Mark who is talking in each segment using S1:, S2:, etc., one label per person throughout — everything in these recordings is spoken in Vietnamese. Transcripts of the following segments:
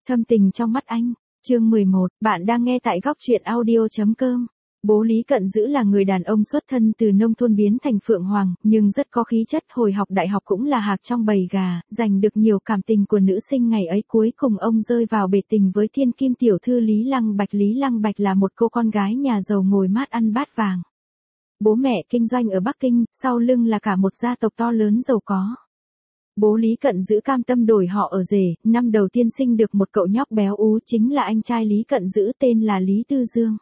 S1: Thâm tình trong mắt anh. Chương 11, bạn đang nghe tại góc truyện audio.com. Bố Lý Cận Dữ là người đàn ông xuất thân từ nông thôn biến thành phượng hoàng, nhưng rất có khí chất, hồi học đại học cũng là hạc trong bầy gà, giành được nhiều cảm tình của nữ sinh ngày ấy. Cuối cùng ông rơi vào bể tình với thiên kim tiểu thư Lý Lăng Bạch. Lý Lăng Bạch là một cô con gái nhà giàu ngồi mát ăn bát vàng. Bố mẹ kinh doanh ở Bắc Kinh, sau lưng là cả một gia tộc to lớn giàu có. Bố Lý Cận Dữ cam tâm đổi họ ở rể, năm đầu tiên sinh được một cậu nhóc béo ú, chính là anh trai Lý Cận Dữ, tên là Lý Tư Dương.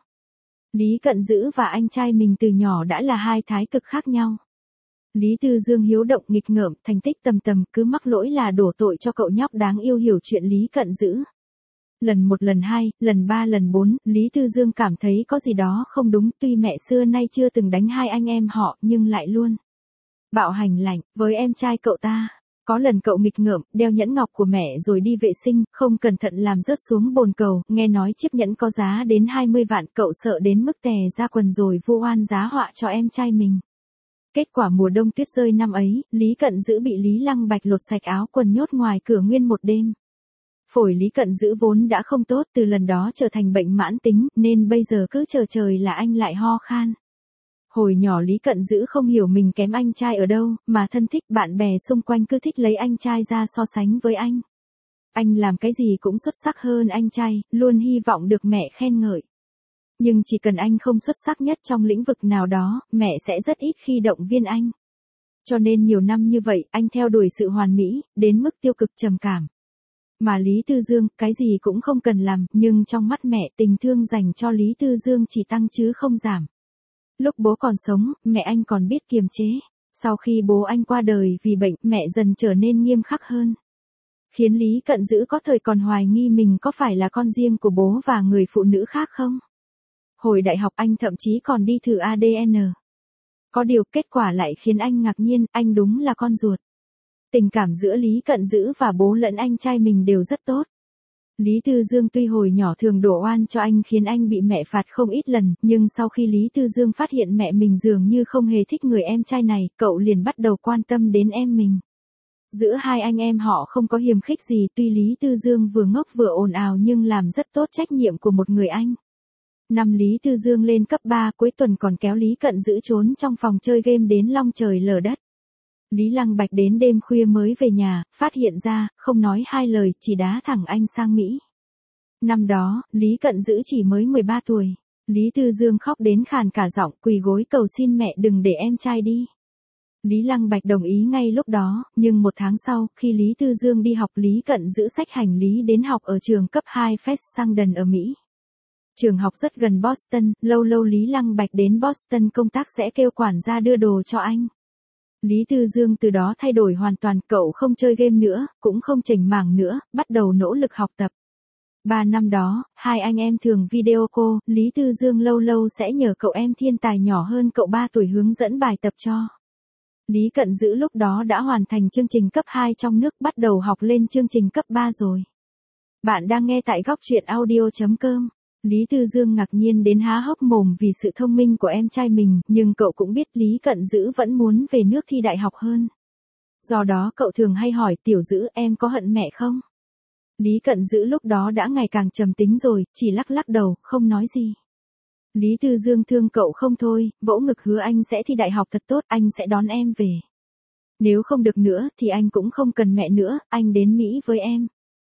S1: Lý Cận Dữ và anh trai mình từ nhỏ đã là hai thái cực khác nhau. Lý Tư Dương hiếu động nghịch ngợm, thành tích tầm tầm, cứ mắc lỗi là đổ tội cho cậu nhóc đáng yêu hiểu chuyện Lý Cận Dữ. Lần 1, lần 2, lần 3, lần 4, Lý Tư Dương cảm thấy có gì đó không đúng, tuy mẹ xưa nay chưa từng đánh hai anh em họ, nhưng lại luôn bạo hành lạnh với em trai cậu ta. Có lần cậu nghịch ngợm, đeo nhẫn ngọc của mẹ rồi đi vệ sinh, không cẩn thận làm rớt xuống bồn cầu, nghe nói chiếc nhẫn có giá đến 20 vạn, cậu sợ đến mức tè ra quần rồi vu oan giá họa cho em trai mình. Kết quả mùa đông tuyết rơi năm ấy, Lý Cận Dữ bị Lý Lăng Bạch lột sạch áo quần nhốt ngoài cửa nguyên một đêm. Phổi Lý Cận Dữ vốn đã không tốt, từ lần đó trở thành bệnh mãn tính, nên bây giờ cứ chờ trời là anh lại ho khan. Hồi nhỏ Lý Cận Dữ không hiểu mình kém anh trai ở đâu, mà thân thích bạn bè xung quanh cứ thích lấy anh trai ra so sánh với anh. Anh làm cái gì cũng xuất sắc hơn anh trai, luôn hy vọng được mẹ khen ngợi. Nhưng chỉ cần anh không xuất sắc nhất trong lĩnh vực nào đó, mẹ sẽ rất ít khi động viên anh. Cho nên nhiều năm như vậy, anh theo đuổi sự hoàn mỹ, đến mức tiêu cực trầm cảm. Mà Lý Tư Dương, cái gì cũng không cần làm, nhưng trong mắt mẹ, tình thương dành cho Lý Tư Dương chỉ tăng chứ không giảm. Lúc bố còn sống, mẹ anh còn biết kiềm chế. Sau khi bố anh qua đời vì bệnh, mẹ dần trở nên nghiêm khắc hơn. Khiến Lý Cận Dữ có thời còn hoài nghi mình có phải là con riêng của bố và người phụ nữ khác không. Hồi đại học anh thậm chí còn đi thử ADN. Có điều kết quả lại khiến anh ngạc nhiên, anh đúng là con ruột. Tình cảm giữa Lý Cận Dữ và bố lẫn anh trai mình đều rất tốt. Lý Tư Dương tuy hồi nhỏ thường đổ oan cho anh khiến anh bị mẹ phạt không ít lần, nhưng sau khi Lý Tư Dương phát hiện mẹ mình dường như không hề thích người em trai này, cậu liền bắt đầu quan tâm đến em mình. Giữa hai anh em họ không có hiềm khích gì, tuy Lý Tư Dương vừa ngốc vừa ồn ào nhưng làm rất tốt trách nhiệm của một người anh. Năm Lý Tư Dương lên cấp 3, cuối tuần còn kéo Lý Cận Dữ trốn trong phòng chơi game đến long trời lở đất. Lý Lăng Bạch đến đêm khuya mới về nhà, phát hiện ra, không nói hai lời, chỉ đá thẳng anh sang Mỹ. Năm đó, Lý Cận Dữ chỉ mới 13 tuổi. Lý Tư Dương khóc đến khàn cả giọng, quỳ gối cầu xin mẹ đừng để em trai đi. Lý Lăng Bạch đồng ý ngay lúc đó, nhưng một tháng sau, khi Lý Tư Dương đi học, Lý Cận Dữ xách hành lý đến học ở trường cấp 2 Fessenden ở Mỹ. Trường học rất gần Boston, lâu lâu Lý Lăng Bạch đến Boston công tác sẽ kêu quản gia đưa đồ cho anh. Lý Tư Dương từ đó thay đổi hoàn toàn, cậu không chơi game nữa, cũng không chểnh mảng nữa, bắt đầu nỗ lực học tập. 3 năm đó, hai anh em thường video call, Lý Tư Dương lâu lâu sẽ nhờ cậu em thiên tài nhỏ hơn cậu 3 tuổi hướng dẫn bài tập cho. Lý Cận Dữ lúc đó đã hoàn thành chương trình cấp 2 trong nước, bắt đầu học lên chương trình cấp 3 rồi. Bạn đang nghe tại góc truyện audio.com. Lý Tư Dương ngạc nhiên đến há hốc mồm vì sự thông minh của em trai mình, nhưng cậu cũng biết Lý Cận Dữ vẫn muốn về nước thi đại học hơn. Do đó cậu thường hay hỏi Tiểu Dữ em có hận mẹ không? Lý Cận Dữ lúc đó đã ngày càng trầm tính rồi, chỉ lắc lắc đầu, không nói gì. Lý Tư Dương thương cậu không thôi, vỗ ngực hứa anh sẽ thi đại học thật tốt, anh sẽ đón em về. Nếu không được nữa thì anh cũng không cần mẹ nữa, anh đến Mỹ với em.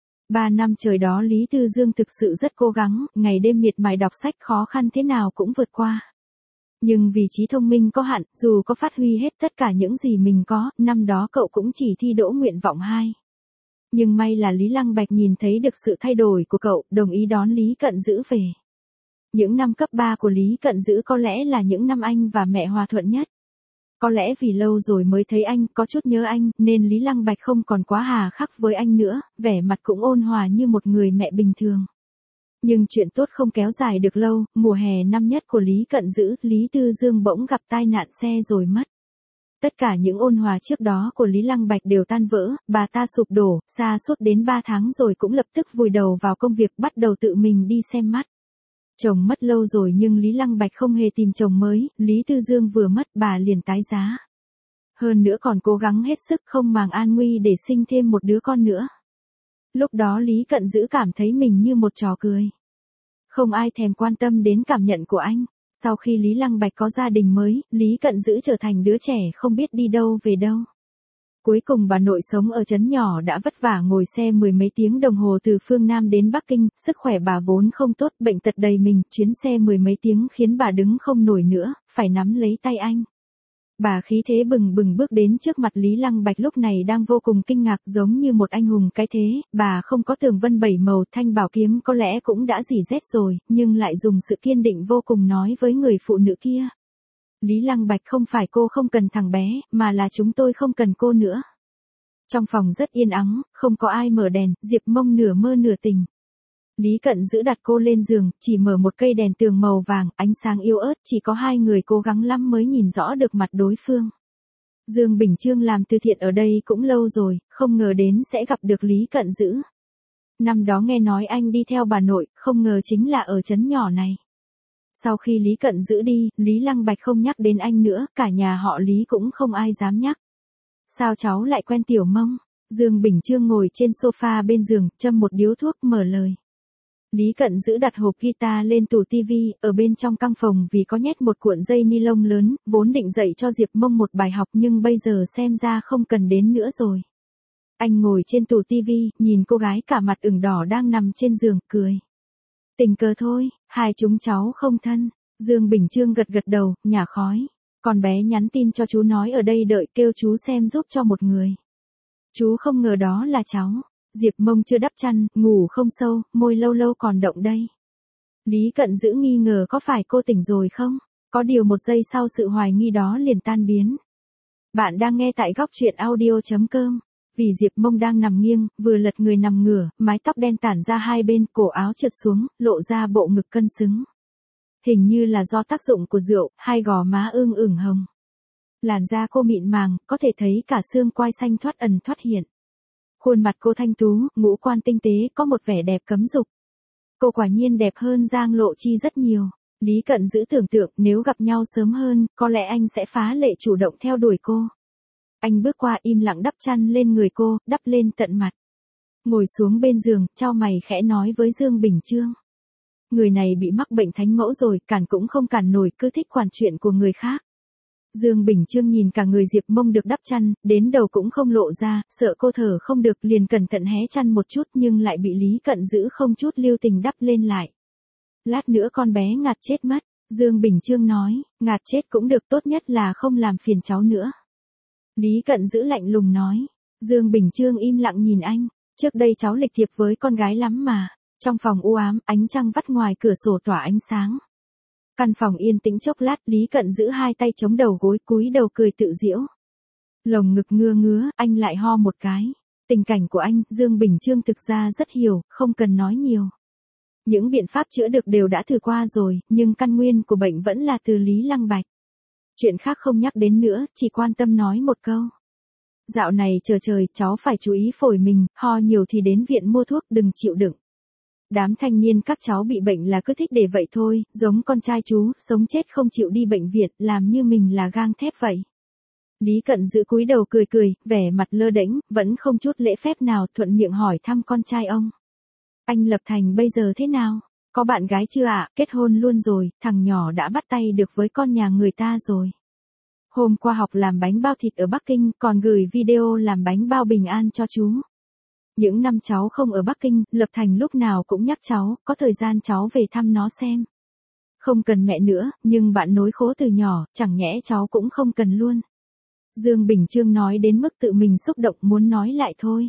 S1: 3 năm trời đó Lý Tư Dương thực sự rất cố gắng, ngày đêm miệt mài đọc sách, khó khăn thế nào cũng vượt qua. Nhưng vì trí thông minh có hạn, dù có phát huy hết tất cả những gì mình có, năm đó cậu cũng chỉ thi đỗ nguyện vọng 2. Nhưng may là Lý Lăng Bạch nhìn thấy được sự thay đổi của cậu, đồng ý đón Lý Cận Dữ về. Những năm cấp 3 của Lý Cận Dữ có lẽ là những năm anh và mẹ hòa thuận nhất. Có lẽ vì lâu rồi mới thấy anh, có chút nhớ anh, nên Lý Lăng Bạch không còn quá hà khắc với anh nữa, vẻ mặt cũng ôn hòa như một người mẹ bình thường. Nhưng chuyện tốt không kéo dài được lâu, mùa hè năm nhất của Lý Cận Dữ, Lý Tư Dương bỗng gặp tai nạn xe rồi mất. Tất cả những ôn hòa trước đó của Lý Lăng Bạch đều tan vỡ, bà ta sụp đổ, sa sút đến 3 tháng rồi cũng lập tức vùi đầu vào công việc, bắt đầu tự mình đi xem mắt. Chồng mất lâu rồi nhưng Lý Lăng Bạch không hề tìm chồng mới, Lý Tư Dương vừa mất bà liền tái giá. Hơn nữa còn cố gắng hết sức không màng an nguy để sinh thêm một đứa con nữa. Lúc đó Lý Cận Dữ cảm thấy mình như một trò cười. Không ai thèm quan tâm đến cảm nhận của anh. Sau khi Lý Lăng Bạch có gia đình mới, Lý Cận Dữ trở thành đứa trẻ không biết đi đâu về đâu. Cuối cùng bà nội sống ở trấn nhỏ đã vất vả ngồi xe mười mấy tiếng đồng hồ từ phương Nam đến Bắc Kinh, sức khỏe bà vốn không tốt, bệnh tật đầy mình, chuyến xe mười mấy tiếng khiến bà đứng không nổi nữa, phải nắm lấy tay anh. Bà khí thế bừng bừng bước đến trước mặt Lý Lăng Bạch lúc này đang vô cùng kinh ngạc giống như một anh hùng cái thế, bà không có tường vân bảy màu thanh bảo kiếm có lẽ cũng đã rỉ rét rồi, nhưng lại dùng sự kiên định vô cùng nói với người phụ nữ kia. Lý Lăng Bạch không phải cô không cần thằng bé, mà là chúng tôi không cần cô nữa. Trong phòng rất yên ắng, không có ai mở đèn, Diệp Mông nửa mơ nửa tỉnh. Lý Cận Dữ đặt cô lên giường, chỉ mở một cây đèn tường màu vàng, ánh sáng yếu ớt, chỉ có hai người cố gắng lắm mới nhìn rõ được mặt đối phương. Dương Bình Chương làm từ thiện ở đây cũng lâu rồi, không ngờ đến sẽ gặp được Lý Cận Dữ. Năm đó nghe nói anh đi theo bà nội, không ngờ chính là ở trấn nhỏ này. Sau khi Lý Cận Dữ đi, Lý Lăng Bạch không nhắc đến anh nữa, cả nhà họ Lý cũng không ai dám nhắc. Sao cháu lại quen Tiểu Mông? Dương Bình Chương ngồi trên sofa bên giường, châm một điếu thuốc mở lời. Lý Cận Dữ đặt hộp guitar lên tủ tivi, ở bên trong căn phòng vì có nhét một cuộn dây ni lông lớn, vốn định dạy cho Diệp Mông một bài học nhưng bây giờ xem ra không cần đến nữa rồi. Anh ngồi trên tủ tivi, nhìn cô gái cả mặt ửng đỏ đang nằm trên giường, cười. Tình cờ thôi, hai chúng cháu không thân. Dương Bình Chương gật gật đầu, nhả khói. Con bé nhắn tin cho chú nói ở đây đợi kêu chú xem giúp cho một người. Chú không ngờ đó là cháu. Diệp Mông chưa đắp chăn, ngủ không sâu, môi lâu lâu còn động đây. Lý Cận Dữ nghi ngờ có phải cô tỉnh rồi không? Có điều một giây sau sự hoài nghi đó liền tan biến. Bạn đang nghe tại góc truyện audio.com. Vì Diệp Mông đang nằm nghiêng, vừa lật người nằm ngửa, mái tóc đen tản ra hai bên, cổ áo trượt xuống, lộ ra bộ ngực cân xứng. Hình như là do tác dụng của rượu, hai gò má ửng hồng. Làn da cô mịn màng, có thể thấy cả xương quai xanh thoát ẩn thoát hiện. Khuôn mặt cô thanh tú, ngũ quan tinh tế, có một vẻ đẹp cấm dục. Cô quả nhiên đẹp hơn Giang Lộ Chi rất nhiều. Lý Cận Dữ tưởng tượng nếu gặp nhau sớm hơn, có lẽ anh sẽ phá lệ chủ động theo đuổi cô. Anh bước qua im lặng đắp chăn lên người cô, đắp lên tận mặt. Ngồi xuống bên giường, chau mày khẽ nói với Dương Bình Chương. Người này bị mắc bệnh thánh mẫu rồi, cản cũng không cản nổi, cứ thích quản chuyện của người khác. Dương Bình Chương nhìn cả người Diệp Mông được đắp chăn, đến đầu cũng không lộ ra, sợ cô thở không được liền cẩn thận hé chăn một chút nhưng lại bị Lý Cận Dữ không chút lưu tình đắp lên lại. Lát nữa con bé ngạt chết mất, Dương Bình Chương nói, ngạt chết cũng được, tốt nhất là không làm phiền cháu nữa. Lý Cận Dữ lạnh lùng nói. Dương Bình Chương im lặng nhìn anh, trước đây cháu lịch thiệp với con gái lắm mà. Trong phòng u ám, ánh trăng vắt ngoài cửa sổ tỏa ánh sáng. Căn phòng yên tĩnh chốc lát, Lý Cận Dữ hai tay chống đầu gối, cúi đầu cười tự giễu. Lồng ngực ngứa, anh lại ho một cái. Tình cảnh của anh, Dương Bình Chương thực ra rất hiểu, không cần nói nhiều. Những biện pháp chữa được đều đã thử qua rồi, nhưng căn nguyên của bệnh vẫn là từ Lý Lăng Bạch. Chuyện khác không nhắc đến nữa, chỉ quan tâm nói một câu. Dạo này trời, cháu phải chú ý phổi mình, ho nhiều thì đến viện mua thuốc, đừng chịu đựng. Đám thanh niên các cháu bị bệnh là cứ thích để vậy thôi, giống con trai chú, sống chết không chịu đi bệnh viện, làm như mình là gang thép vậy. Lý Cận Dữ cúi đầu cười, vẻ mặt lơ đễnh, vẫn không chút lễ phép nào, thuận miệng hỏi thăm con trai ông. Anh Lập Thành bây giờ thế nào? Có bạn gái chưa ạ? Kết hôn luôn rồi, thằng nhỏ đã bắt tay được với con nhà người ta rồi. Hôm qua học làm bánh bao thịt ở Bắc Kinh, còn gửi video làm bánh bao bình an cho chú. Những năm cháu không ở Bắc Kinh, Lập Thành lúc nào cũng nhắc cháu, có thời gian cháu về thăm nó xem. Không cần mẹ nữa, nhưng bạn nối khố từ nhỏ, chẳng nhẽ cháu cũng không cần luôn. Dương Bình Chương nói đến mức tự mình xúc động muốn nói lại thôi.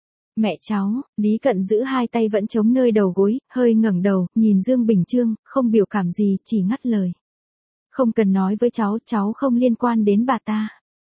S1: Mẹ cháu, Lý Cận Dữ hai tay vẫn chống nơi đầu gối, hơi ngẩng đầu, nhìn Dương Bình Chương, không biểu cảm gì, chỉ ngắt lời. Không cần nói với cháu không liên quan đến bà ta.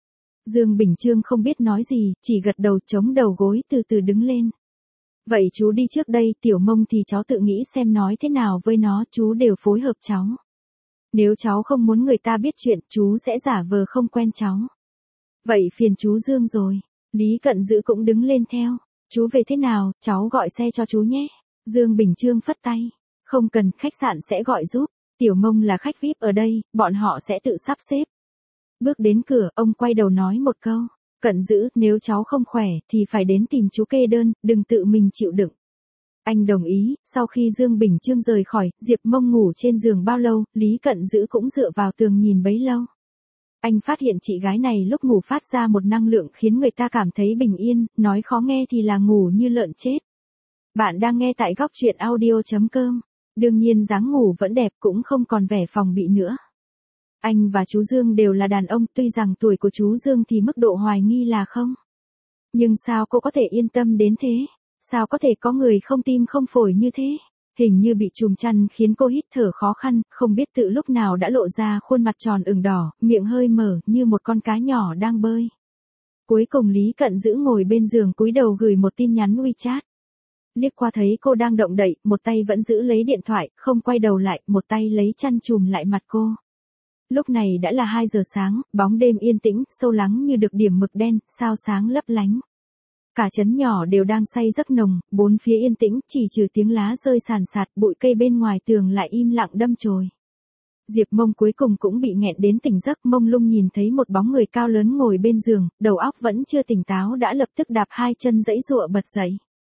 S1: Dương Bình Chương không biết nói gì, chỉ gật đầu chống đầu gối từ từ đứng lên. Vậy chú đi trước đây, Tiểu Mông thì cháu tự nghĩ xem nói thế nào với nó, chú đều phối hợp cháu. Nếu cháu không muốn người ta biết chuyện, chú sẽ giả vờ không quen cháu. Vậy phiền chú Dương rồi. Lý Cận Dữ cũng đứng lên theo. Chú về thế nào, cháu gọi xe cho chú nhé. Dương Bình Chương phất tay. Không cần, khách sạn sẽ gọi giúp. Tiểu Mông là khách VIP ở đây, bọn họ sẽ tự sắp xếp. Bước đến cửa, ông quay đầu nói một câu. Cận Dữ, nếu cháu không khỏe thì phải đến tìm chú kê đơn, đừng tự mình chịu đựng. Anh đồng ý. Sau khi Dương Bình Chương rời khỏi, Diệp Mông ngủ trên giường bao lâu, Lý Cận Dữ cũng dựa vào tường nhìn bấy lâu. Anh phát hiện chị gái này lúc ngủ phát ra một năng lượng khiến người ta cảm thấy bình yên, nói khó nghe thì là ngủ như lợn chết. Bạn đang nghe tại góc truyện audio.com. Đương nhiên dáng ngủ vẫn đẹp, cũng không còn vẻ phòng bị nữa. Anh và chú Dương đều là đàn ông, tuy rằng tuổi của chú Dương thì mức độ hoài nghi là không. Nhưng sao cô có thể yên tâm đến thế? Sao có thể có người không tim không phổi như thế? Hình như bị trùm chăn khiến cô hít thở khó khăn, không biết tự lúc nào đã lộ ra khuôn mặt tròn ửng đỏ, miệng hơi mở như một con cá nhỏ đang bơi. Cuối cùng Lý Cận Dữ ngồi bên giường cúi đầu gửi một tin nhắn WeChat. Liếc qua thấy cô đang động đậy, một tay vẫn giữ lấy điện thoại, không quay đầu lại, một tay lấy chăn trùm lại mặt cô. Lúc này đã là 2 giờ sáng, bóng đêm yên tĩnh, sâu lắng như được điểm mực đen, sao sáng lấp lánh. Cả trấn nhỏ đều đang say giấc nồng, bốn phía yên tĩnh, chỉ trừ tiếng lá rơi sàn sạt, bụi cây bên ngoài tường lại im lặng đâm chồi. Diệp Mông cuối cùng cũng bị nghẹn đến tỉnh giấc, mông lung nhìn thấy một bóng người cao lớn ngồi bên giường, đầu óc vẫn chưa tỉnh táo đã lập tức đạp hai chân giãy giụa bật dậy.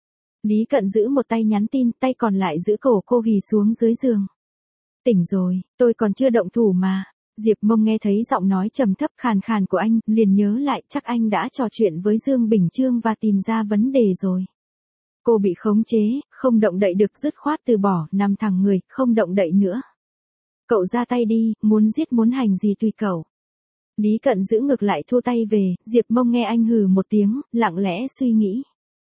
S1: Lý Cận giữ một tay nhắn tin, tay còn lại giữ cổ cô ghì xuống dưới giường. Tỉnh rồi, tôi còn chưa động thủ mà. Diệp Mông nghe thấy giọng nói trầm thấp khàn khàn của anh, liền nhớ lại chắc anh đã trò chuyện với Dương Bình Chương và tìm ra vấn đề rồi. Cô bị khống chế, không động đậy được, dứt khoát từ bỏ, nằm thẳng người, không động đậy nữa. Cậu ra tay đi, muốn giết muốn hành gì tùy cậu. Lý Cận giữ ngược lại thu tay về, Diệp Mông nghe anh hừ một tiếng, lặng lẽ suy nghĩ.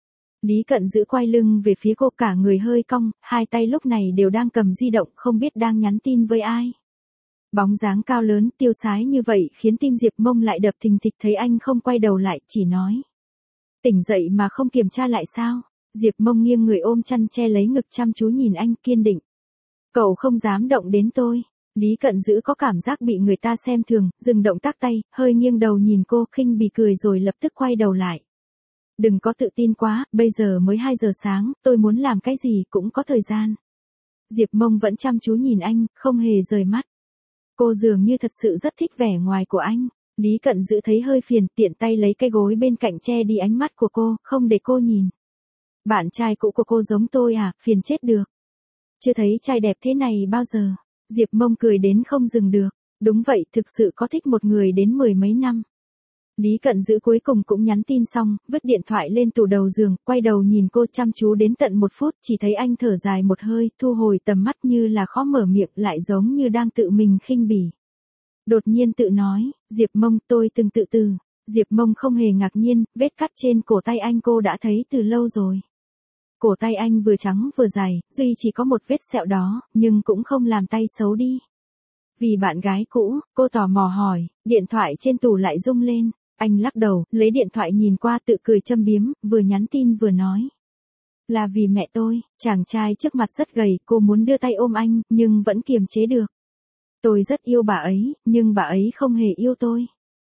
S1: Lý Cận giữ quay lưng về phía cô, cả người hơi cong, hai tay lúc này đều đang cầm di động, không biết đang nhắn tin với ai. Bóng dáng cao lớn, tiêu sái như vậy khiến tim Diệp Mông lại đập thình thịch, thấy anh không quay đầu lại, chỉ nói. Tỉnh dậy mà không kiểm tra lại sao? Diệp Mông nghiêng người ôm chăn che lấy ngực chăm chú nhìn anh, kiên định. Cậu không dám động đến tôi. Lý Cận giữ có cảm giác bị người ta xem thường, dừng động tác tay, hơi nghiêng đầu nhìn cô, khinh bỉ cười rồi lập tức quay đầu lại. Đừng có tự tin quá, bây giờ mới 2 giờ sáng, tôi muốn làm cái gì cũng có thời gian. Diệp Mông vẫn chăm chú nhìn anh, không hề rời mắt. Cô dường như thật sự rất thích vẻ ngoài của anh. Lý Cận giữ thấy hơi phiền, tiện tay lấy cái gối bên cạnh che đi ánh mắt của cô, không để cô nhìn. Bạn trai cũ của cô giống tôi à, phiền chết được. Chưa thấy trai đẹp thế này bao giờ. Diệp Mông cười đến không dừng được. Đúng vậy, thực sự có thích một người đến 10 mấy năm. Lý Cận giữ cuối cùng cũng nhắn tin xong, vứt điện thoại lên tủ đầu giường, quay đầu nhìn cô chăm chú đến tận 1 phút, chỉ thấy anh thở dài một hơi, thu hồi tầm mắt như là khó mở miệng, lại giống như đang tự mình khinh bỉ. Đột nhiên tự nói, Diệp Mông, tôi từng tự tử. Diệp Mông không hề ngạc nhiên, vết cắt trên cổ tay anh cô đã thấy từ lâu rồi. Cổ tay anh vừa trắng vừa dài, duy chỉ có một vết sẹo đó, nhưng cũng không làm tay xấu đi. Vì bạn gái cũ, cô tò mò hỏi, điện thoại trên tủ lại rung lên. Anh lắc đầu, lấy điện thoại nhìn qua, tự cười châm biếm, vừa nhắn tin vừa nói. Là vì mẹ tôi. Chàng trai trước mặt rất gầy, cô muốn đưa tay ôm anh, nhưng vẫn kiềm chế được. Tôi rất yêu bà ấy, nhưng bà ấy không hề yêu tôi.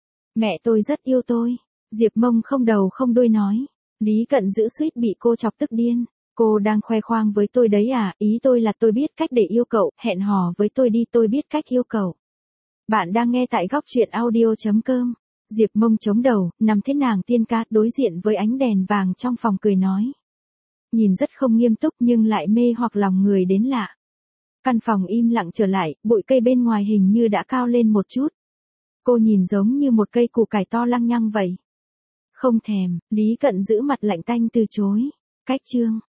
S1: Mẹ tôi rất yêu tôi. Diệp Mông không đầu không đuôi nói. Lý Cận giữ suýt bị cô chọc tức điên. Cô đang khoe khoang với tôi đấy à, ý tôi là tôi biết cách để yêu cậu, hẹn hò với tôi đi, tôi biết cách yêu cậu. Bạn đang nghe tại góc truyện audio.com. Diệp Mông chống đầu, nằm thế nàng tiên ca, đối diện với ánh đèn vàng trong phòng cười nói. Nhìn rất không nghiêm túc nhưng lại mê hoặc lòng người đến lạ. Căn phòng im lặng trở lại, bụi cây bên ngoài hình như đã cao lên một chút. Cô nhìn giống như một cây củ cải to lăng nhăng vậy. Không thèm, Lý Cận giữ mặt lạnh tanh từ chối. Cách chương.